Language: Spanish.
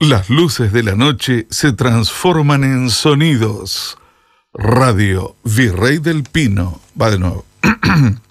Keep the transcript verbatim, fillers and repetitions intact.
Las luces de la noche se transforman en sonidos. Radio Virrey del Pino. Va de nuevo.